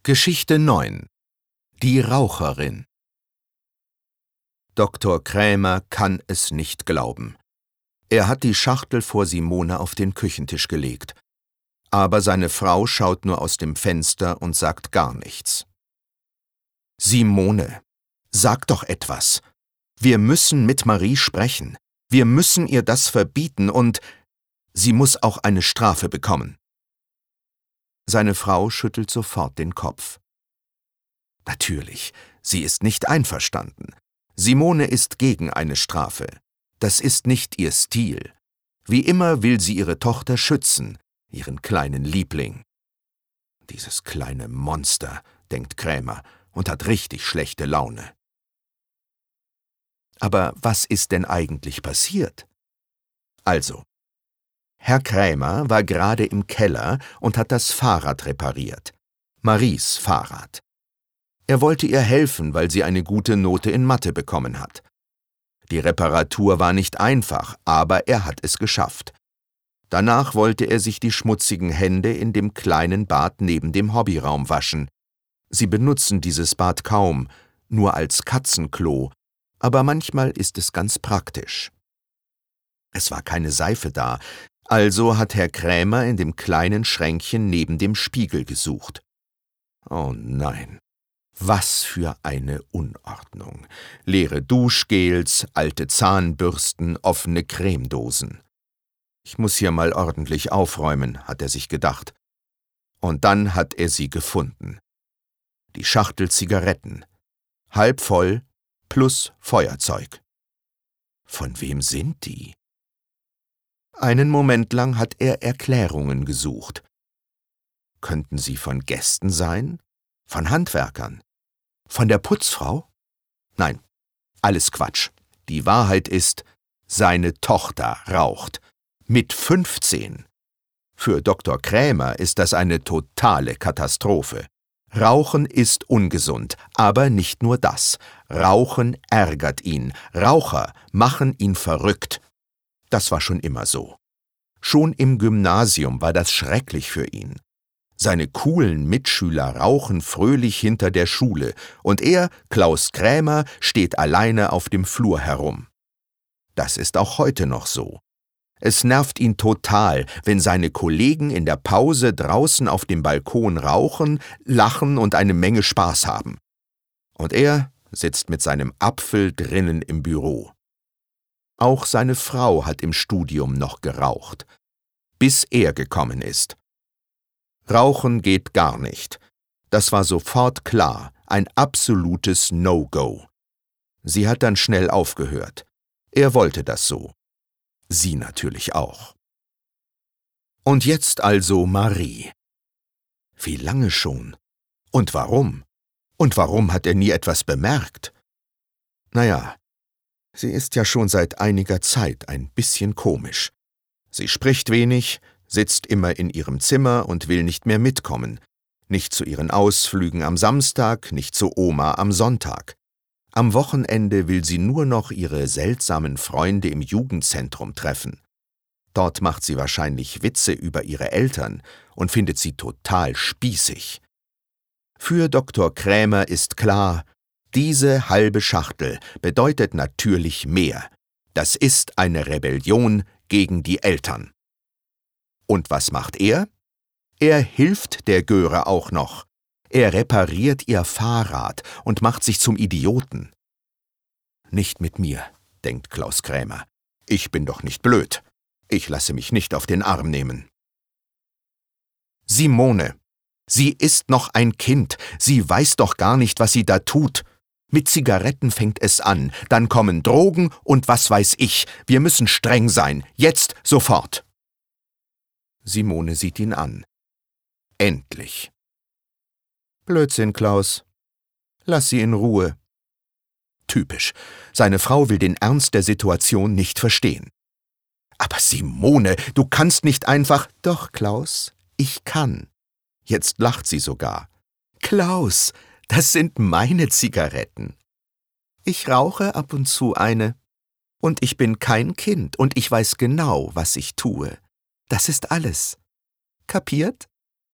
Geschichte 9: Die Raucherin. Dr. Krämer kann es nicht glauben. Er hat die Schachtel vor Simone auf den Küchentisch gelegt. Aber seine Frau schaut nur aus dem Fenster und sagt gar nichts. »Simone, sag doch etwas. Wir müssen mit Marie sprechen. Wir müssen ihr das verbieten und sie muss auch eine Strafe bekommen.« Seine Frau schüttelt sofort den Kopf. Natürlich, sie ist nicht einverstanden. Simone ist gegen eine Strafe. Das ist nicht ihr Stil. Wie immer will sie ihre Tochter schützen, ihren kleinen Liebling. Dieses kleine Monster, denkt Krämer und hat richtig schlechte Laune. Aber was ist denn eigentlich passiert? Also, Herr Krämer war gerade im Keller und hat das Fahrrad repariert. Maries Fahrrad. Er wollte ihr helfen, weil sie eine gute Note in Mathe bekommen hat. Die Reparatur war nicht einfach, aber er hat es geschafft. Danach wollte er sich die schmutzigen Hände in dem kleinen Bad neben dem Hobbyraum waschen. Sie benutzen dieses Bad kaum, nur als Katzenklo, aber manchmal ist es ganz praktisch. Es war keine Seife da, also hat Herr Krämer in dem kleinen Schränkchen neben dem Spiegel gesucht. Oh nein, was für eine Unordnung. Leere Duschgels, alte Zahnbürsten, offene Cremedosen. Ich muss hier mal ordentlich aufräumen, hat er sich gedacht. Und dann hat er sie gefunden. Die Schachtel Zigaretten. Halb voll plus Feuerzeug. Von wem sind die? Einen Moment lang hat er Erklärungen gesucht. Könnten sie von Gästen sein? Von Handwerkern? Von der Putzfrau? Nein, alles Quatsch. Die Wahrheit ist, seine Tochter raucht. Mit 15. Für Dr. Krämer ist das eine totale Katastrophe. Rauchen ist ungesund, aber nicht nur das. Rauchen ärgert ihn. Raucher machen ihn verrückt. Das war schon immer so. Schon im Gymnasium war das schrecklich für ihn. Seine coolen Mitschüler rauchen fröhlich hinter der Schule und er, Klaus Krämer, steht alleine auf dem Flur herum. Das ist auch heute noch so. Es nervt ihn total, wenn seine Kollegen in der Pause draußen auf dem Balkon rauchen, lachen und eine Menge Spaß haben. Und er sitzt mit seinem Apfel drinnen im Büro. Auch seine Frau hat im Studium noch geraucht, bis er gekommen ist. Rauchen geht gar nicht. Das war sofort klar, ein absolutes No-Go. Sie hat dann schnell aufgehört. Er wollte das so. Sie natürlich auch. Und jetzt also Marie. Wie lange schon? Und warum? Und warum hat er nie etwas bemerkt? Naja, sie ist ja schon seit einiger Zeit ein bisschen komisch. Sie spricht wenig, sitzt immer in ihrem Zimmer und will nicht mehr mitkommen. Nicht zu ihren Ausflügen am Samstag, nicht zu Oma am Sonntag. Am Wochenende will sie nur noch ihre seltsamen Freunde im Jugendzentrum treffen. Dort macht sie wahrscheinlich Witze über ihre Eltern und findet sie total spießig. Für Dr. Krämer ist klar, diese halbe Schachtel bedeutet natürlich mehr. Das ist eine Rebellion gegen die Eltern. Und was macht er? Er hilft der Göre auch noch. Er repariert ihr Fahrrad und macht sich zum Idioten. Nicht mit mir, denkt Klaus Krämer. Ich bin doch nicht blöd. Ich lasse mich nicht auf den Arm nehmen. Simone, sie ist noch ein Kind. Sie weiß doch gar nicht, was sie da tut. Mit Zigaretten fängt es an, dann kommen Drogen und was weiß ich. Wir müssen streng sein. Jetzt, sofort. Simone sieht ihn an. Endlich. Blödsinn, Klaus. Lass sie in Ruhe. Typisch. Seine Frau will den Ernst der Situation nicht verstehen. Aber Simone, du kannst nicht einfach... Doch, Klaus, ich kann. Jetzt lacht sie sogar. Klaus, das sind meine Zigaretten. Ich rauche ab und zu eine. Und ich bin kein Kind und ich weiß genau, was ich tue. Das ist alles. Kapiert?